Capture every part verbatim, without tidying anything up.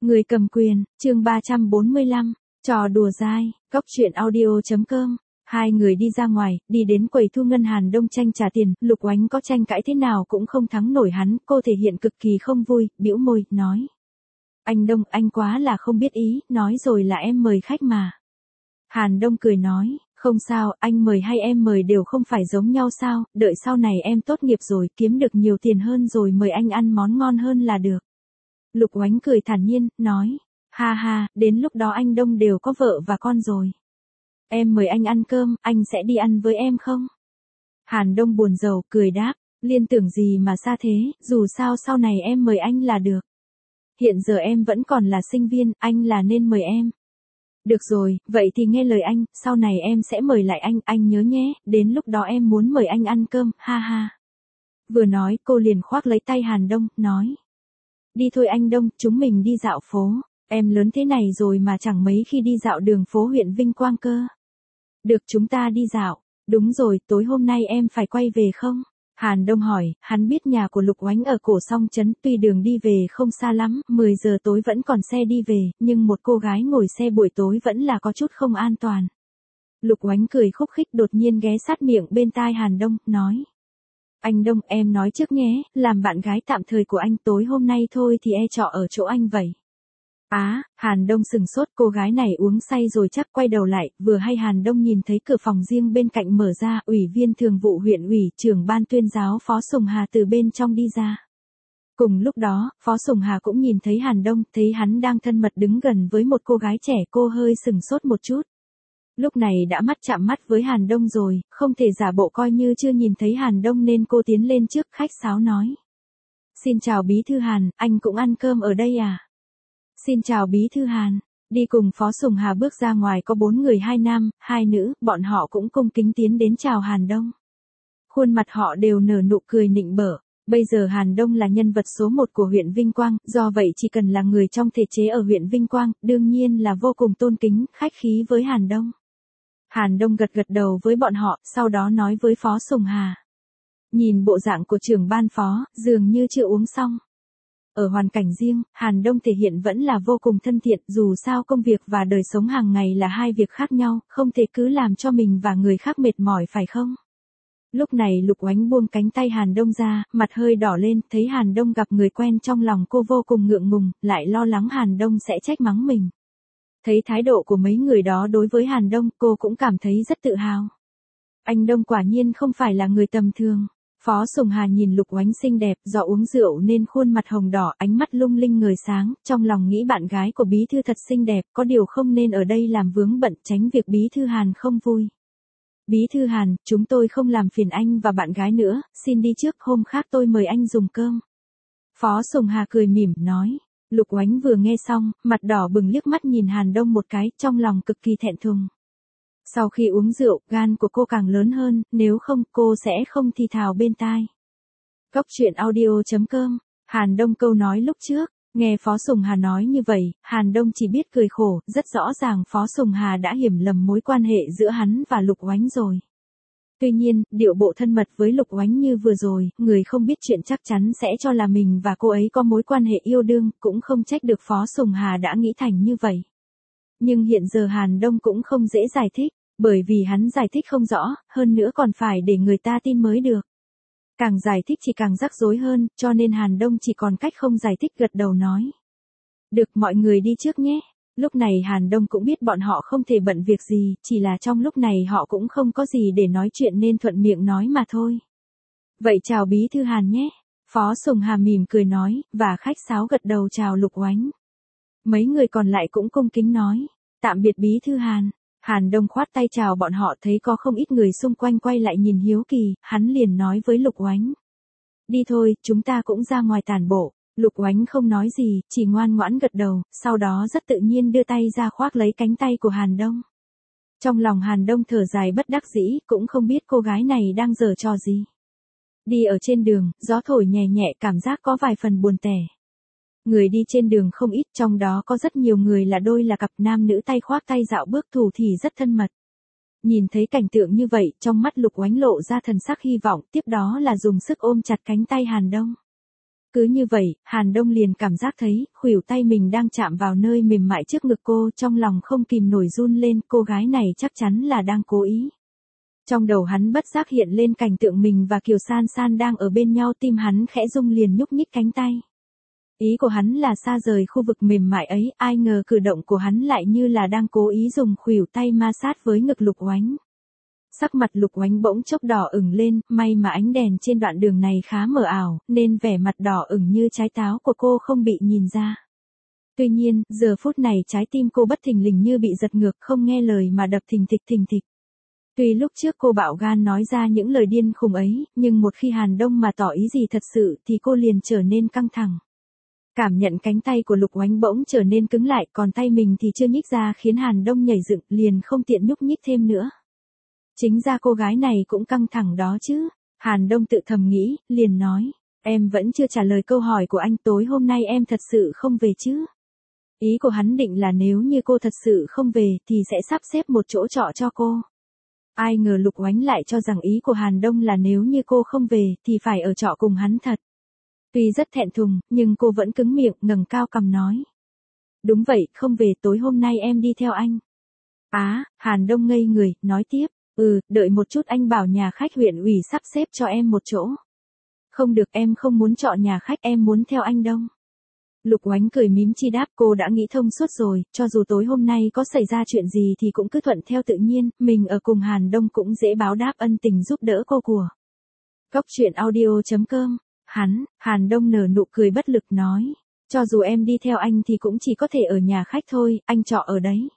Người cầm quyền, chương ba trăm bốn mươi lăm, trò đùa dai, cóc truyện audio.com. Hai người đi ra ngoài, đi đến quầy thu ngân Hàn Đông tranh trả tiền, Lục Oánh có tranh cãi thế nào cũng không thắng nổi hắn, cô thể hiện cực kỳ không vui, bĩu môi, nói. Anh Đông, anh quá là không biết ý, nói rồi là em mời khách mà. Hàn Đông cười nói, không sao, anh mời hay em mời đều không phải giống nhau sao, đợi sau này em tốt nghiệp rồi, kiếm được nhiều tiền hơn rồi mời anh ăn món ngon hơn là được. Lục Oánh cười thản nhiên, nói, ha ha, đến lúc đó anh Đông đều có vợ và con rồi. Em mời anh ăn cơm, anh sẽ đi ăn với em không? Hàn Đông buồn rầu, cười đáp, liên tưởng gì mà xa thế, dù sao sau này em mời anh là được. Hiện giờ em vẫn còn là sinh viên, anh là nên mời em. Được rồi, vậy thì nghe lời anh, sau này em sẽ mời lại anh, anh nhớ nhé, đến lúc đó em muốn mời anh ăn cơm, ha ha. Vừa nói, cô liền khoác lấy tay Hàn Đông, nói. Đi thôi anh Đông, chúng mình đi dạo phố, em lớn thế này rồi mà chẳng mấy khi đi dạo đường phố huyện Vinh Quang cơ. Được, chúng ta đi dạo, đúng rồi, tối hôm nay em phải quay về không? Hàn Đông hỏi, hắn biết nhà của Lục Oánh ở Cổ Song Trấn, tuy đường đi về không xa lắm, mười giờ tối vẫn còn xe đi về, nhưng một cô gái ngồi xe buổi tối vẫn là có chút không an toàn. Lục Oánh cười khúc khích đột nhiên ghé sát miệng bên tai Hàn Đông, nói. Anh Đông, em nói trước nhé, làm bạn gái tạm thời của anh tối hôm nay thôi thì e trọ ở chỗ anh vậy. Á, à, Hàn Đông sừng sốt, cô gái này uống say rồi chắc quay đầu lại, vừa hay Hàn Đông nhìn thấy cửa phòng riêng bên cạnh mở ra, ủy viên thường vụ huyện ủy, trưởng ban tuyên giáo Phó Sùng Hà từ bên trong đi ra. Cùng lúc đó, Phó Sùng Hà cũng nhìn thấy Hàn Đông, thấy hắn đang thân mật đứng gần với một cô gái trẻ, cô hơi sừng sốt một chút. Lúc này đã mắt chạm mắt với Hàn Đông rồi, không thể giả bộ coi như chưa nhìn thấy Hàn Đông nên cô tiến lên trước khách sáo nói. Xin chào Bí thư Hàn, anh cũng ăn cơm ở đây à? Xin chào Bí thư Hàn, đi cùng Phó Sùng Hà bước ra ngoài có bốn người hai nam, hai nữ, bọn họ cũng cung kính tiến đến chào Hàn Đông. Khuôn mặt họ đều nở nụ cười nịnh bợ. Bây giờ Hàn Đông là nhân vật số một của huyện Vinh Quang, do vậy chỉ cần là người trong thể chế ở huyện Vinh Quang, đương nhiên là vô cùng tôn kính, khách khí với Hàn Đông. Hàn Đông gật gật đầu với bọn họ, sau đó nói với Phó Sùng Hà. Nhìn bộ dạng của trưởng ban phó, dường như chưa uống xong. Ở hoàn cảnh riêng, Hàn Đông thể hiện vẫn là vô cùng thân thiện, dù sao công việc và đời sống hàng ngày là hai việc khác nhau, không thể cứ làm cho mình và người khác mệt mỏi phải không? Lúc này Lục Oánh buông cánh tay Hàn Đông ra, mặt hơi đỏ lên, thấy Hàn Đông gặp người quen trong lòng cô vô cùng ngượng ngùng, lại lo lắng Hàn Đông sẽ trách mắng mình. Thấy thái độ của mấy người đó đối với Hàn Đông, cô cũng cảm thấy rất tự hào. Anh Đông quả nhiên không phải là người tầm thường. Phó Sùng Hà nhìn Lục Oánh xinh đẹp, do uống rượu nên khuôn mặt hồng đỏ, ánh mắt lung linh ngời sáng, trong lòng nghĩ bạn gái của Bí thư thật xinh đẹp, có điều không nên ở đây làm vướng bận, tránh việc Bí thư Hàn không vui. Bí thư Hàn, chúng tôi không làm phiền anh và bạn gái nữa, xin đi trước, hôm khác tôi mời anh dùng cơm. Phó Sùng Hà cười mỉm, nói. Lục Oánh vừa nghe xong, mặt đỏ bừng liếc mắt nhìn Hàn Đông một cái, trong lòng cực kỳ thẹn thùng. Sau khi uống rượu, gan của cô càng lớn hơn, nếu không cô sẽ không thì thào bên tai. Cóc truyện audio.com, Hàn Đông câu nói lúc trước, nghe Phó Sùng Hà nói như vậy, Hàn Đông chỉ biết cười khổ, rất rõ ràng Phó Sùng Hà đã hiểu lầm mối quan hệ giữa hắn và Lục Oánh rồi. Tuy nhiên, điệu bộ thân mật với Lục Oánh như vừa rồi, người không biết chuyện chắc chắn sẽ cho là mình và cô ấy có mối quan hệ yêu đương, cũng không trách được Phó Sùng Hà đã nghĩ thành như vậy. Nhưng hiện giờ Hàn Đông cũng không dễ giải thích, bởi vì hắn giải thích không rõ, hơn nữa còn phải để người ta tin mới được. Càng giải thích chỉ càng rắc rối hơn, cho nên Hàn Đông chỉ còn cách không giải thích gật đầu nói. Được, mọi người đi trước nhé. Lúc này Hàn Đông cũng biết bọn họ không thể bận việc gì, chỉ là trong lúc này họ cũng không có gì để nói chuyện nên thuận miệng nói mà thôi. Vậy chào Bí thư Hàn nhé. Phó Sùng Hà mỉm cười nói, và khách sáo gật đầu chào Lục Oánh. Mấy người còn lại cũng cung kính nói, tạm biệt Bí thư Hàn. Hàn Đông khoát tay chào bọn họ, thấy có không ít người xung quanh quay lại nhìn hiếu kỳ, hắn liền nói với Lục Oánh. Đi thôi, chúng ta cũng ra ngoài tản bộ. Lục Oánh không nói gì, chỉ ngoan ngoãn gật đầu, sau đó rất tự nhiên đưa tay ra khoác lấy cánh tay của Hàn Đông. Trong lòng Hàn Đông thở dài bất đắc dĩ, cũng không biết cô gái này đang giở trò gì. Đi ở trên đường, gió thổi nhẹ nhẹ, cảm giác có vài phần buồn tẻ. Người đi trên đường không ít, trong đó có rất nhiều người là đôi là cặp nam nữ tay khoác tay dạo bước thủ thì rất thân mật. Nhìn thấy cảnh tượng như vậy, trong mắt Lục Oánh lộ ra thần sắc hy vọng, tiếp đó là dùng sức ôm chặt cánh tay Hàn Đông. Cứ như vậy, Hàn Đông liền cảm giác thấy, khuỷu tay mình đang chạm vào nơi mềm mại trước ngực cô, trong lòng không kìm nổi run lên, cô gái này chắc chắn là đang cố ý. Trong đầu hắn bất giác hiện lên cảnh tượng mình và Kiều San San đang ở bên nhau, tim hắn khẽ rung liền nhúc nhích cánh tay. Ý của hắn là xa rời khu vực mềm mại ấy, ai ngờ cử động của hắn lại như là đang cố ý dùng khuỷu tay ma sát với ngực Lục Oánh. Sắc mặt Lục Oánh bỗng chốc đỏ ửng lên, may mà ánh đèn trên đoạn đường này khá mờ ảo, nên vẻ mặt đỏ ửng như trái táo của cô không bị nhìn ra. Tuy nhiên, giờ phút này trái tim cô bất thình lình như bị giật ngược, không nghe lời mà đập thình thịch thình thịch. Tuy lúc trước cô bạo gan nói ra những lời điên khùng ấy, nhưng một khi Hàn Đông mà tỏ ý gì thật sự thì cô liền trở nên căng thẳng. Cảm nhận cánh tay của Lục Oánh bỗng trở nên cứng lại, còn tay mình thì chưa nhích ra khiến Hàn Đông nhảy dựng, liền không tiện nhúc nhích thêm nữa. Chính ra cô gái này cũng căng thẳng đó chứ. Hàn Đông tự thầm nghĩ, liền nói, em vẫn chưa trả lời câu hỏi của anh, tối hôm nay em thật sự không về chứ? Ý của hắn định là nếu như cô thật sự không về thì sẽ sắp xếp một chỗ trọ cho cô. Ai ngờ Lục Oánh lại cho rằng ý của Hàn Đông là nếu như cô không về thì phải ở trọ cùng hắn thật. Tuy rất thẹn thùng, nhưng cô vẫn cứng miệng, ngẩng cao cằm nói. Đúng vậy, không về, tối hôm nay em đi theo anh. Á, à, Hàn Đông ngây người, nói tiếp, ừ, đợi một chút, anh bảo nhà khách huyện ủy sắp xếp cho em một chỗ. Không được, em không muốn chọn nhà khách, em muốn theo anh Đông. Lục Oánh cười mím chi đáp, cô đã nghĩ thông suốt rồi, cho dù tối hôm nay có xảy ra chuyện gì thì cũng cứ thuận theo tự nhiên, mình ở cùng Hàn Đông cũng dễ báo đáp ân tình giúp đỡ cô của. Cốc truyện audio chấm com. Hắn, Hàn Đông nở nụ cười bất lực nói, cho dù em đi theo anh thì cũng chỉ có thể ở nhà khách thôi, anh trọ ở đấy.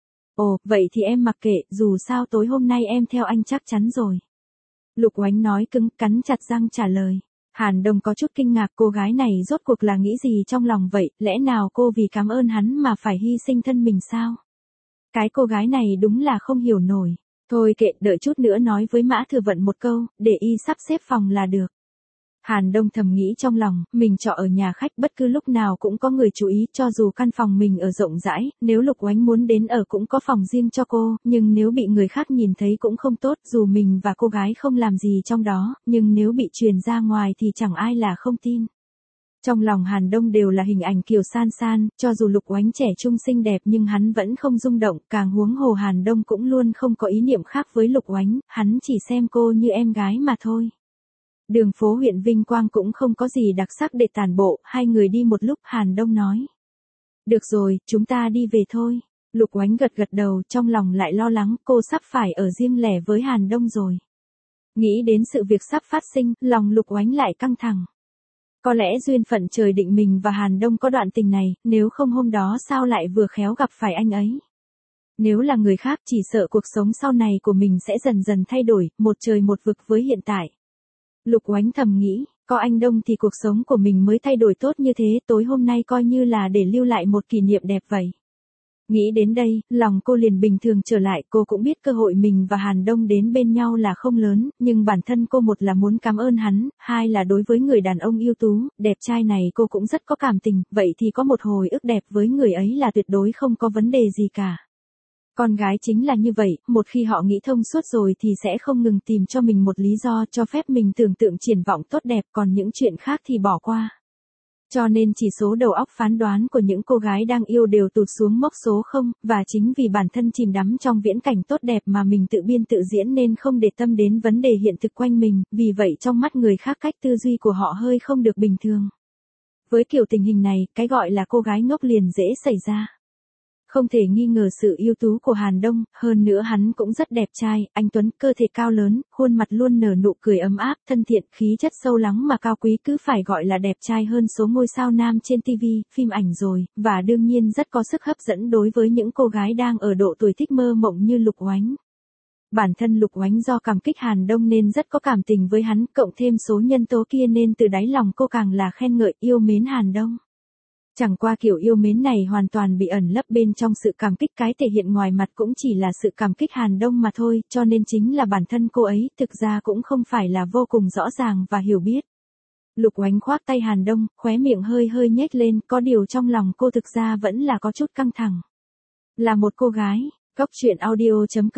Ồ, vậy thì em mặc kệ, dù sao tối hôm nay em theo anh chắc chắn rồi. Lục Oánh nói cứng, cắn chặt răng trả lời. Hàn Đông có chút kinh ngạc, cô gái này rốt cuộc là nghĩ gì trong lòng vậy, lẽ nào cô vì cảm ơn hắn mà phải hy sinh thân mình sao? Cái cô gái này đúng là không hiểu nổi. Thôi kệ, đợi chút nữa nói với Mã Thừa Vận một câu, để y sắp xếp phòng là được. Hàn Đông thầm nghĩ trong lòng, mình trọ ở nhà khách bất cứ lúc nào cũng có người chú ý, cho dù căn phòng mình ở rộng rãi, nếu Lục Oánh muốn đến ở cũng có phòng riêng cho cô, nhưng nếu bị người khác nhìn thấy cũng không tốt, dù mình và cô gái không làm gì trong đó, nhưng nếu bị truyền ra ngoài thì chẳng ai là không tin. Trong lòng Hàn Đông đều là hình ảnh Kiều San San, cho dù Lục Oánh trẻ trung xinh đẹp nhưng hắn vẫn không rung động, càng huống hồ Hàn Đông cũng luôn không có ý niệm khác với Lục Oánh, hắn chỉ xem cô như em gái mà thôi. Đường phố huyện Vinh Quang cũng không có gì đặc sắc để tản bộ, hai người đi một lúc, Hàn Đông nói. Được rồi, chúng ta đi về thôi. Lục Oánh gật gật đầu, trong lòng lại lo lắng, cô sắp phải ở riêng lẻ với Hàn Đông rồi. Nghĩ đến sự việc sắp phát sinh, lòng Lục Oánh lại căng thẳng. Có lẽ duyên phận trời định mình và Hàn Đông có đoạn tình này, nếu không hôm đó sao lại vừa khéo gặp phải anh ấy. Nếu là người khác chỉ sợ cuộc sống sau này của mình sẽ dần dần thay đổi, một trời một vực với hiện tại. Lục Oánh thầm nghĩ, có anh Đông thì cuộc sống của mình mới thay đổi tốt như thế, tối hôm nay coi như là để lưu lại một kỷ niệm đẹp vậy. Nghĩ đến đây, lòng cô liền bình thường trở lại, cô cũng biết cơ hội mình và Hàn Đông đến bên nhau là không lớn, nhưng bản thân cô một là muốn cảm ơn hắn, hai là đối với người đàn ông ưu tú, đẹp trai này cô cũng rất có cảm tình, vậy thì có một hồi ức đẹp với người ấy là tuyệt đối không có vấn đề gì cả. Con gái chính là như vậy, một khi họ nghĩ thông suốt rồi thì sẽ không ngừng tìm cho mình một lý do cho phép mình tưởng tượng triển vọng tốt đẹp, còn những chuyện khác thì bỏ qua. Cho nên chỉ số đầu óc phán đoán của những cô gái đang yêu đều tụt xuống mốc số không, và chính vì bản thân chìm đắm trong viễn cảnh tốt đẹp mà mình tự biên tự diễn nên không để tâm đến vấn đề hiện thực quanh mình, vì vậy trong mắt người khác cách tư duy của họ hơi không được bình thường. Với kiểu tình hình này, cái gọi là cô gái ngốc liền dễ xảy ra. Không thể nghi ngờ sự ưu tú của Hàn Đông, hơn nữa hắn cũng rất đẹp trai, anh tuấn, cơ thể cao lớn, khuôn mặt luôn nở nụ cười ấm áp, thân thiện, khí chất sâu lắng mà cao quý, cứ phải gọi là đẹp trai hơn số ngôi sao nam trên ti vi, phim ảnh rồi, và đương nhiên rất có sức hấp dẫn đối với những cô gái đang ở độ tuổi thích mơ mộng như Lục Oánh. Bản thân Lục Oánh do cảm kích Hàn Đông nên rất có cảm tình với hắn, cộng thêm số nhân tố kia nên từ đáy lòng cô càng là khen ngợi, yêu mến Hàn Đông. Chẳng qua kiểu yêu mến này hoàn toàn bị ẩn lấp bên trong sự cảm kích, cái thể hiện ngoài mặt cũng chỉ là sự cảm kích Hàn Đông mà thôi, cho nên chính là bản thân cô ấy, thực ra cũng không phải là vô cùng rõ ràng và hiểu biết. Lục Oánh khoác tay Hàn Đông, khóe miệng hơi hơi nhếch lên, có điều trong lòng cô thực ra vẫn là có chút căng thẳng. Là một cô gái, cốc truyện audio chấm com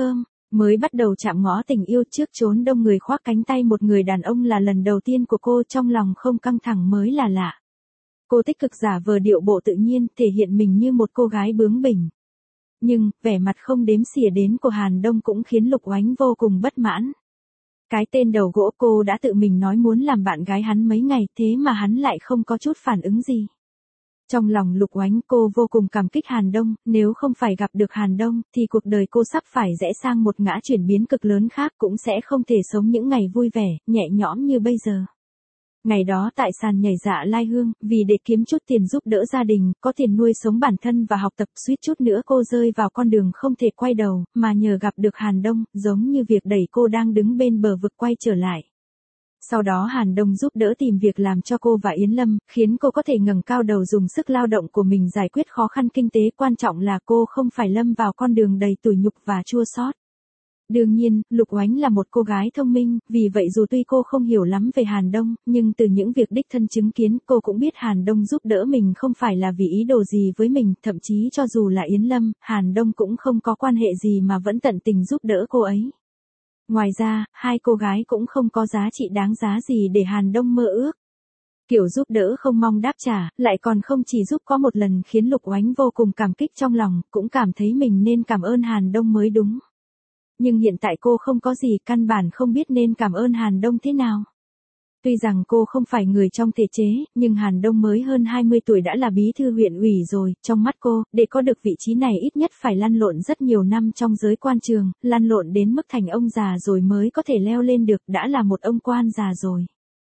Mới bắt đầu chạm ngõ tình yêu trước chốn đông người khoác cánh tay một người đàn ông là lần đầu tiên của cô, trong lòng không căng thẳng mới là lạ. Cô tích cực giả vờ điệu bộ tự nhiên, thể hiện mình như một cô gái bướng bỉnh. Nhưng, vẻ mặt không đếm xỉa đến của Hàn Đông cũng khiến Lục Oánh vô cùng bất mãn. Cái tên đầu gỗ, cô đã tự mình nói muốn làm bạn gái hắn mấy ngày, thế mà hắn lại không có chút phản ứng gì. Trong lòng Lục Oánh, cô vô cùng cảm kích Hàn Đông, nếu không phải gặp được Hàn Đông, thì cuộc đời cô sắp phải rẽ sang một ngã chuyển biến cực lớn khác, cũng sẽ không thể sống những ngày vui vẻ, nhẹ nhõm như bây giờ. Ngày đó tại sàn nhảy Dạ Lai Hương, vì để kiếm chút tiền giúp đỡ gia đình, có tiền nuôi sống bản thân và học tập, suýt chút nữa cô rơi vào con đường không thể quay đầu, mà nhờ gặp được Hàn Đông, giống như việc đẩy cô đang đứng bên bờ vực quay trở lại. Sau đó Hàn Đông giúp đỡ tìm việc làm cho cô và Yến Lâm, khiến cô có thể ngẩng cao đầu dùng sức lao động của mình giải quyết khó khăn kinh tế, quan trọng là cô không phải lâm vào con đường đầy tủi nhục và chua xót. Đương nhiên, Lục Oánh là một cô gái thông minh, vì vậy dù tuy cô không hiểu lắm về Hàn Đông, nhưng từ những việc đích thân chứng kiến, cô cũng biết Hàn Đông giúp đỡ mình không phải là vì ý đồ gì với mình, thậm chí cho dù là Yến Lâm, Hàn Đông cũng không có quan hệ gì mà vẫn tận tình giúp đỡ cô ấy. Ngoài ra, hai cô gái cũng không có giá trị đáng giá gì để Hàn Đông mơ ước. Kiểu giúp đỡ không mong đáp trả, lại còn không chỉ giúp có một lần, khiến Lục Oánh vô cùng cảm kích trong lòng, cũng cảm thấy mình nên cảm ơn Hàn Đông mới đúng. Nhưng hiện tại cô không có gì, căn bản không biết nên cảm ơn Hàn Đông thế nào. Tuy rằng cô không phải người trong thể chế, nhưng Hàn Đông mới hơn hai mươi tuổi đã là bí thư huyện ủy rồi, trong mắt cô, để có được vị trí này ít nhất phải lăn lộn rất nhiều năm trong giới quan trường, lăn lộn đến mức thành ông già rồi mới có thể leo lên được, đã là một ông quan già rồi.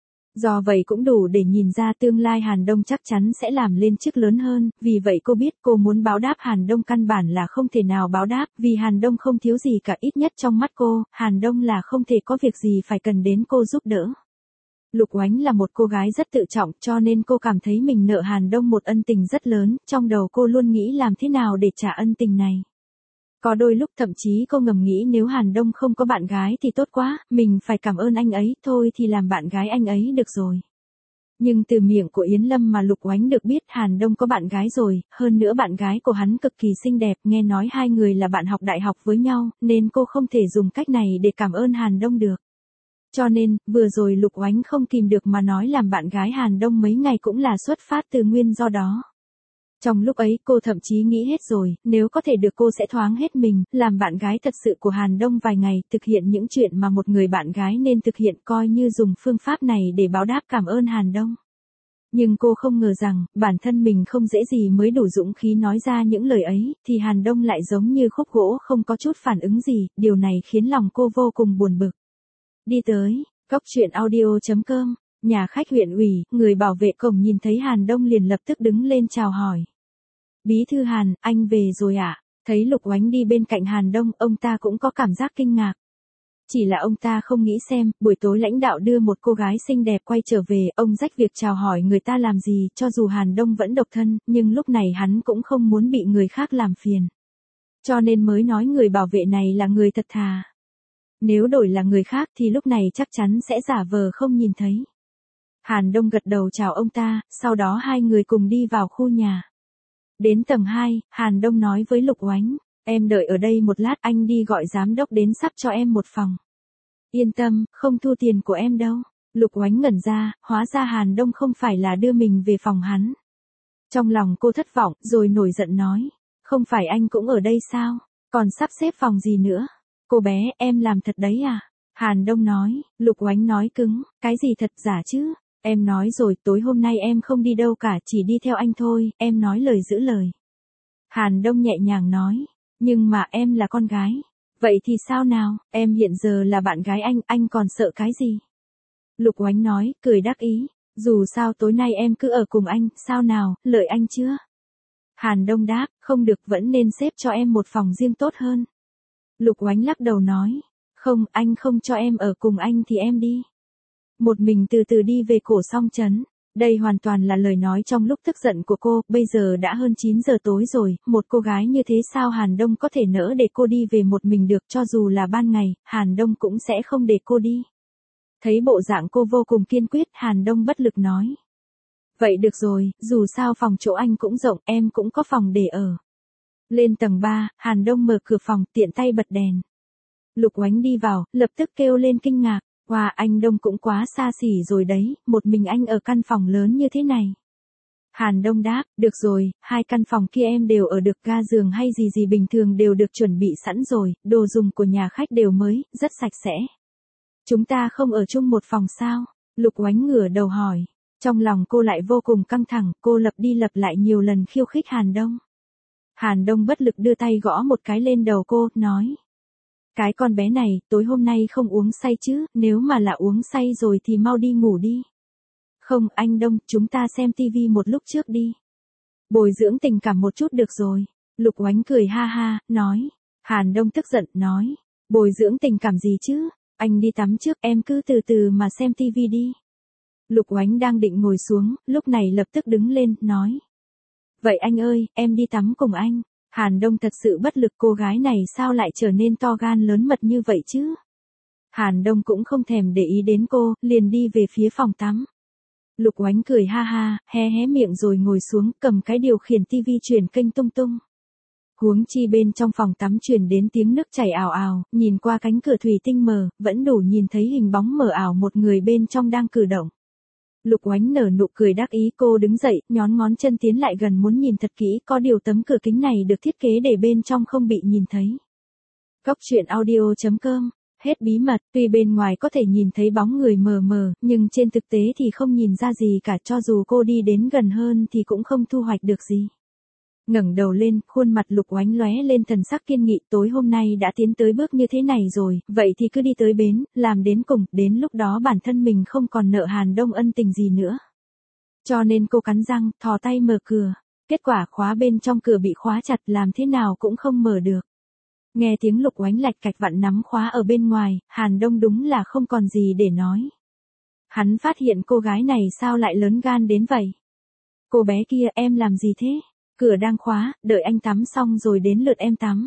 Do vậy cũng đủ để nhìn ra tương lai Hàn Đông chắc chắn sẽ làm lên chức lớn hơn, vì vậy cô biết cô muốn báo đáp Hàn Đông căn bản là không thể nào báo đáp, vì Hàn Đông không thiếu gì cả, ít nhất trong mắt cô, Hàn Đông là không thể có việc gì phải cần đến cô giúp đỡ. Lục Oánh là một cô gái rất tự trọng, cho nên cô cảm thấy mình nợ Hàn Đông một ân tình rất lớn, trong đầu cô luôn nghĩ làm thế nào để trả ân tình này. Có đôi lúc thậm chí cô ngầm nghĩ nếu Hàn Đông không có bạn gái thì tốt quá, mình phải cảm ơn anh ấy, thôi thì làm bạn gái anh ấy được rồi. Nhưng từ miệng của Yến Lâm mà Lục Oánh được biết Hàn Đông có bạn gái rồi, hơn nữa bạn gái của hắn cực kỳ xinh đẹp, nghe nói hai người là bạn học đại học với nhau, nên cô không thể dùng cách này để cảm ơn Hàn Đông được. Cho nên, vừa rồi Lục Oánh không kìm được mà nói làm bạn gái Hàn Đông mấy ngày cũng là xuất phát từ nguyên do đó. Trong lúc ấy cô thậm chí nghĩ hết rồi, nếu có thể được cô sẽ thoáng hết mình, làm bạn gái thật sự của Hàn Đông vài ngày, thực hiện những chuyện mà một người bạn gái nên thực hiện, coi như dùng phương pháp này để báo đáp cảm ơn Hàn Đông. Nhưng cô không ngờ rằng, bản thân mình không dễ gì mới đủ dũng khí nói ra những lời ấy, thì Hàn Đông lại giống như khúc gỗ không có chút phản ứng gì, điều này khiến lòng cô vô cùng buồn bực. Đi tới, góc truyện audio chấm com, nhà khách huyện ủy, người bảo vệ cổng nhìn thấy Hàn Đông liền lập tức đứng lên chào hỏi. Bí thư Hàn, anh về rồi ạ? À? Thấy Lục Oánh đi bên cạnh Hàn Đông, ông ta cũng có cảm giác kinh ngạc. Chỉ là ông ta không nghĩ xem, buổi tối lãnh đạo đưa một cô gái xinh đẹp quay trở về, ông rách việc chào hỏi người ta làm gì, cho dù Hàn Đông vẫn độc thân, nhưng lúc này hắn cũng không muốn bị người khác làm phiền. Cho nên mới nói người bảo vệ này là người thật thà. Nếu đổi là người khác thì lúc này chắc chắn sẽ giả vờ không nhìn thấy. Hàn Đông gật đầu chào ông ta, sau đó hai người cùng đi vào khu nhà. Đến tầng hai, Hàn Đông nói với Lục Oánh, em đợi ở đây một lát, anh đi gọi giám đốc đến sắp cho em một phòng. Yên tâm, không thu tiền của em đâu. Lục Oánh ngẩn ra, hóa ra Hàn Đông không phải là đưa mình về phòng hắn. Trong lòng cô thất vọng, rồi nổi giận nói, không phải anh cũng ở đây sao, còn sắp xếp phòng gì nữa. Cô bé, em làm thật đấy à? Hàn Đông nói. Lục Oánh nói cứng, cái gì thật giả chứ? Em nói rồi, tối hôm nay em không đi đâu cả, chỉ đi theo anh thôi, em nói lời giữ lời. Hàn Đông nhẹ nhàng nói, nhưng mà em là con gái. Vậy thì sao nào, em hiện giờ là bạn gái anh, anh còn sợ cái gì? Lục Oánh nói, cười đắc ý, dù sao tối nay em cứ ở cùng anh, sao nào, lợi anh chưa? Hàn Đông đáp, không được, vẫn nên xếp cho em một phòng riêng tốt hơn. Lục Oánh lắc đầu nói, không, anh không cho em ở cùng anh thì em đi. Một mình từ từ đi về cổ Song Trấn. Đây hoàn toàn là lời nói trong lúc tức giận của cô, bây giờ đã hơn chín giờ tối rồi, một cô gái như thế sao Hàn Đông có thể nỡ để cô đi về một mình được, cho dù là ban ngày, Hàn Đông cũng sẽ không để cô đi. Thấy bộ dạng cô vô cùng kiên quyết, Hàn Đông bất lực nói. Vậy được rồi, dù sao phòng chỗ anh cũng rộng, em cũng có phòng để ở. Lên tầng ba, Hàn Đông mở cửa phòng, tiện tay bật đèn. Lục Oánh đi vào, lập tức kêu lên kinh ngạc. Wow, anh Đông cũng quá xa xỉ rồi đấy, một mình anh ở căn phòng lớn như thế này. Hàn Đông đáp, được rồi, hai căn phòng kia em đều ở được, ga giường hay gì gì bình thường đều được chuẩn bị sẵn rồi, đồ dùng của nhà khách đều mới, rất sạch sẽ. Chúng ta không ở chung một phòng sao? Lục Oánh ngửa đầu hỏi. Trong lòng cô lại vô cùng căng thẳng, cô lặp đi lặp lại nhiều lần khiêu khích Hàn Đông. Hàn Đông bất lực đưa tay gõ một cái lên đầu cô, nói. Cái con bé này, tối hôm nay không uống say chứ, nếu mà là uống say rồi thì mau đi ngủ đi. Không, anh Đông, chúng ta xem tivi một lúc trước đi. Bồi dưỡng tình cảm một chút được rồi. Lục Oánh cười ha ha, nói. Hàn Đông tức giận, nói. Bồi dưỡng tình cảm gì chứ? Anh đi tắm trước, em cứ từ từ mà xem tivi đi. Lục Oánh đang định ngồi xuống, lúc này lập tức đứng lên, nói. Vậy anh ơi, em đi tắm cùng anh. Hàn Đông thật sự bất lực, cô gái này sao lại trở nên to gan lớn mật như vậy chứ? Hàn Đông cũng không thèm để ý đến cô, liền đi về phía phòng tắm. Lục Oánh cười ha ha, hé hé miệng rồi ngồi xuống, cầm cái điều khiển tivi chuyển kênh tung tung. Huống chi bên trong phòng tắm truyền đến tiếng nước chảy ào ào, nhìn qua cánh cửa thủy tinh mờ, vẫn đủ nhìn thấy hình bóng mờ ảo một người bên trong đang cử động. Lục Oánh nở nụ cười đắc ý, cô đứng dậy, nhón ngón chân tiến lại gần muốn nhìn thật kỹ, có điều tấm cửa kính này được thiết kế để bên trong không bị nhìn thấy. Cốc truyện audio chấm com. Hết bí mật, tuy bên ngoài có thể nhìn thấy bóng người mờ mờ, nhưng trên thực tế thì không nhìn ra gì cả, cho dù cô đi đến gần hơn thì cũng không thu hoạch được gì. Ngẩng đầu lên, khuôn mặt Lục Oánh lóe lên thần sắc kiên nghị, tối hôm nay đã tiến tới bước như thế này rồi, vậy thì cứ đi tới bến, làm đến cùng, đến lúc đó bản thân mình không còn nợ Hàn Đông ân tình gì nữa. Cho nên cô cắn răng, thò tay mở cửa, kết quả khóa bên trong cửa bị khóa chặt, làm thế nào cũng không mở được. Nghe tiếng Lục Oánh lạch cạch vặn nắm khóa ở bên ngoài, Hàn Đông đúng là không còn gì để nói. Hắn phát hiện cô gái này sao lại lớn gan đến vậy. Cô bé kia, em làm gì thế? Cửa đang khóa, đợi anh tắm xong rồi đến lượt em tắm.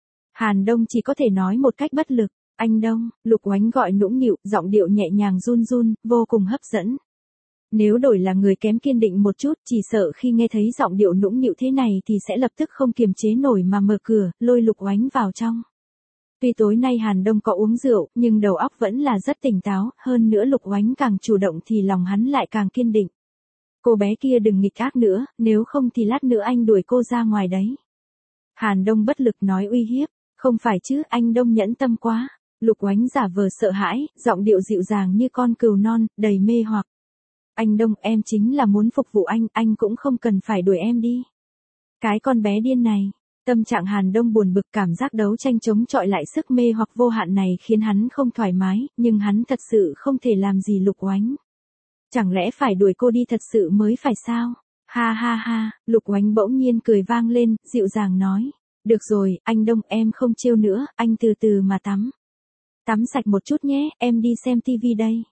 Hàn Đông chỉ có thể nói một cách bất lực. Anh Đông, Lục Oánh gọi nũng nịu, giọng điệu nhẹ nhàng run run, vô cùng hấp dẫn. Nếu đổi là người kém kiên định một chút, chỉ sợ khi nghe thấy giọng điệu nũng nịu thế này thì sẽ lập tức không kiềm chế nổi mà mở cửa, lôi Lục Oánh vào trong. Tuy tối nay Hàn Đông có uống rượu, nhưng đầu óc vẫn là rất tỉnh táo, hơn nữa Lục Oánh càng chủ động thì lòng hắn lại càng kiên định. Cô bé kia đừng nghịch ác nữa, nếu không thì lát nữa anh đuổi cô ra ngoài đấy. Hàn Đông bất lực nói uy hiếp, không phải chứ, anh Đông nhẫn tâm quá. Lục Oánh giả vờ sợ hãi, giọng điệu dịu dàng như con cừu non, đầy mê hoặc. Anh Đông, em chính là muốn phục vụ anh, anh cũng không cần phải đuổi em đi. Cái con bé điên này. Tâm trạng Hàn Đông buồn bực, cảm giác đấu tranh chống chọi lại sức mê hoặc vô hạn này khiến hắn không thoải mái, nhưng hắn thật sự không thể làm gì Lục Oánh. Chẳng lẽ phải đuổi cô đi thật sự mới phải sao? Ha ha ha, Lục Oánh bỗng nhiên cười vang lên, dịu dàng nói. Được rồi, anh Đông, em không trêu nữa, anh từ từ mà tắm. Tắm sạch một chút nhé, em đi xem tivi đây.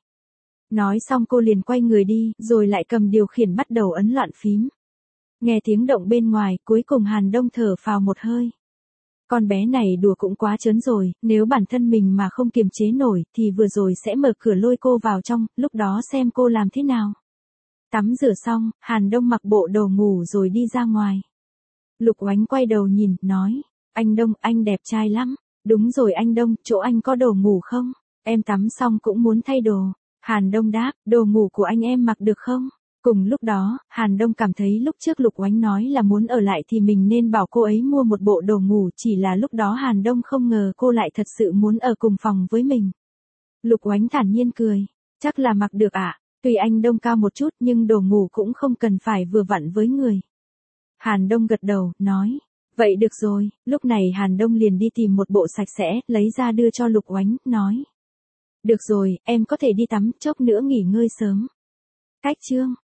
Nói xong cô liền quay người đi, rồi lại cầm điều khiển bắt đầu ấn loạn phím. Nghe tiếng động bên ngoài, cuối cùng Hàn Đông thở phào một hơi. Con bé này đùa cũng quá trớn rồi, nếu bản thân mình mà không kiềm chế nổi, thì vừa rồi sẽ mở cửa lôi cô vào trong, lúc đó xem cô làm thế nào. Tắm rửa xong, Hàn Đông mặc bộ đồ ngủ rồi đi ra ngoài. Lục Oánh quay đầu nhìn, nói, anh Đông, anh đẹp trai lắm. Đúng rồi anh Đông, chỗ anh có đồ ngủ không? Em tắm xong cũng muốn thay đồ. Hàn Đông đáp, đồ ngủ của anh em mặc được không? Cùng lúc đó, Hàn Đông cảm thấy lúc trước Lục Oánh nói là muốn ở lại thì mình nên bảo cô ấy mua một bộ đồ ngủ, chỉ là lúc đó Hàn Đông không ngờ cô lại thật sự muốn ở cùng phòng với mình. Lục Oánh thản nhiên cười, chắc là mặc được ạ, à? Tuy anh Đông cao một chút nhưng đồ ngủ cũng không cần phải vừa vặn với người. Hàn Đông gật đầu, nói, vậy được rồi, lúc này Hàn Đông liền đi tìm một bộ sạch sẽ, lấy ra đưa cho Lục Oánh, nói. Được rồi, em có thể đi tắm, chốc nữa nghỉ ngơi sớm. Cách chương